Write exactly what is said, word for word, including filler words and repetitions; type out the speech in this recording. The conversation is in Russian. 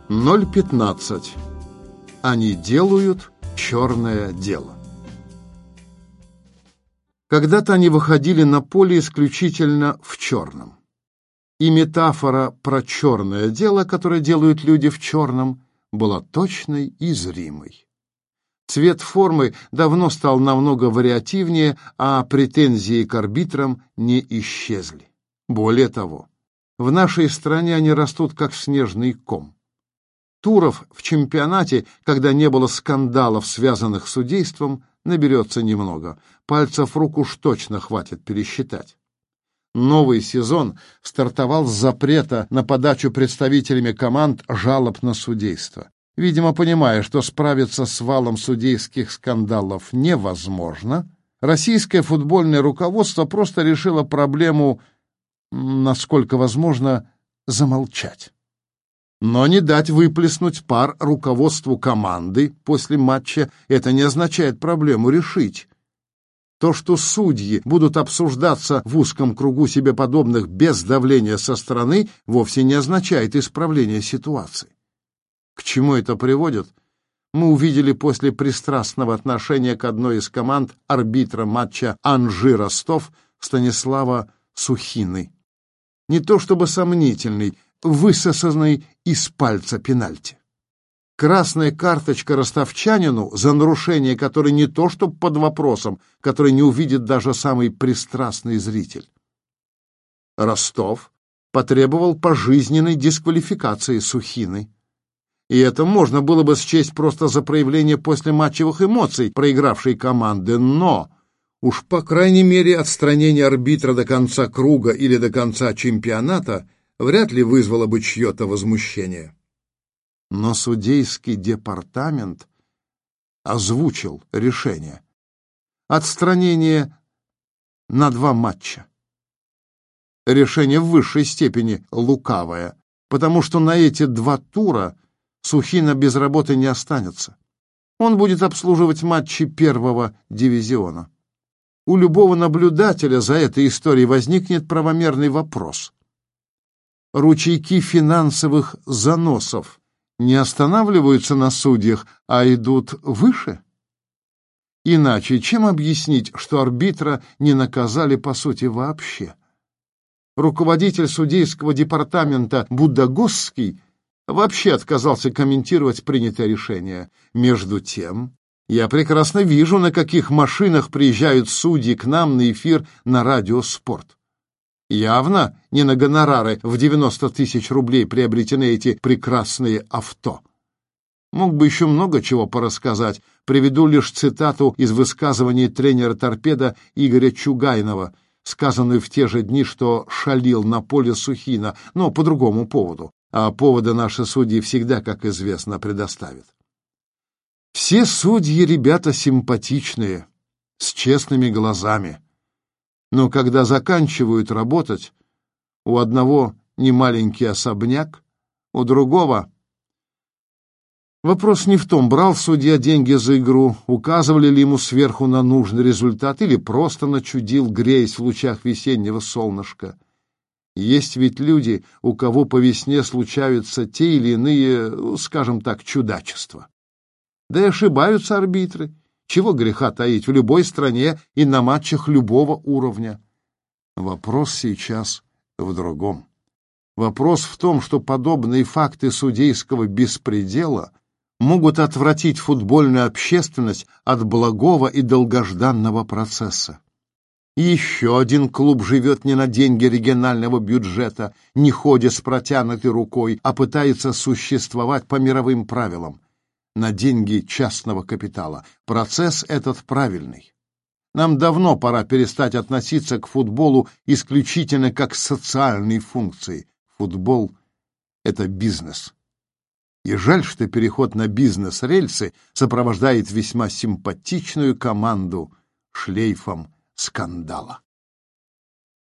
ноль пятнадцать. Они делают черное дело. Когда-то они выходили на поле исключительно в черном. И метафора про черное дело, которое делают люди в черном, была точной и зримой. Цвет формы давно стал намного вариативнее, а претензии к арбитрам не исчезли. Более того, в нашей стране они растут как снежный ком. Туров в чемпионате, когда не было скандалов, связанных с судейством, наберется немного. Пальцев рук уж точно хватит пересчитать. Новый сезон стартовал с запрета на подачу представителями команд жалоб на судейство. Видимо, понимая, что справиться с валом судейских скандалов невозможно, российское футбольное руководство просто решило проблему, насколько возможно, замолчать. Но не дать выплеснуть пар руководству команды после матча — это не означает проблему решить. То, что судьи будут обсуждаться в узком кругу себе подобных без давления со стороны, вовсе не означает исправление ситуации. К чему это приводит, мы увидели после пристрастного отношения к одной из команд арбитра матча Анжи-Ростов Станислава Сухины. Не то чтобы сомнительный, высосанный из пальца пенальти. Красная карточка ростовчанину за нарушение, которое не то что под вопросом, который не увидит даже самый пристрастный зритель. Ростов потребовал пожизненной дисквалификации Сухины. И это можно было бы счесть просто за проявление послематчевых эмоций проигравшей команды, но уж по крайней мере отстранение арбитра до конца круга или до конца чемпионата вряд ли вызвало бы чье-то возмущение. Но судейский департамент озвучил решение. Отстранение на два матча. Решение в высшей степени лукавое, потому что на эти два тура Сухина без работы не останется. Он будет обслуживать матчи первого дивизиона. У любого наблюдателя за этой историей возникнет правомерный вопрос. Ручейки финансовых заносов не останавливаются на судьях, а идут выше? Иначе чем объяснить, что арбитра не наказали по сути вообще? Руководитель судейского департамента Будагосский вообще отказался комментировать принятое решение. Между тем, я прекрасно вижу, на каких машинах приезжают судьи к нам на эфир на радио «Спорт». Явно не на гонорары в девяносто тысяч рублей приобретены эти прекрасные авто. Мог бы еще много чего порассказать, приведу лишь цитату из высказывания тренера «Торпедо» Игоря Чугайнова, сказанную в те же дни, что шалил на поле Сухина, но по другому поводу. А поводы наши судьи всегда, как известно, предоставят. Все судьи ребята симпатичные, с честными глазами. Но когда заканчивают работать, у одного немаленький особняк, у другого... Вопрос не в том, брал судья деньги за игру, указывали ли ему сверху на нужный результат или просто начудил, греясь в лучах весеннего солнышка. Есть ведь люди, у кого по весне случаются те или иные, скажем так, чудачества. Да и ошибаются арбитры. Чего греха таить, в любой стране и на матчах любого уровня. Вопрос сейчас в другом. Вопрос в том, что подобные факты судейского беспредела могут отвратить футбольную общественность от благого и долгожданного процесса. И еще один клуб живет не на деньги регионального бюджета, не ходя с протянутой рукой, а пытается существовать по мировым правилам, на деньги частного капитала. Процесс этот правильный. Нам давно пора перестать относиться к футболу исключительно как к социальной функции. Футбол — это бизнес. И жаль, что переход на бизнес-рельсы сопровождает весьма симпатичную команду шлейфом скандала.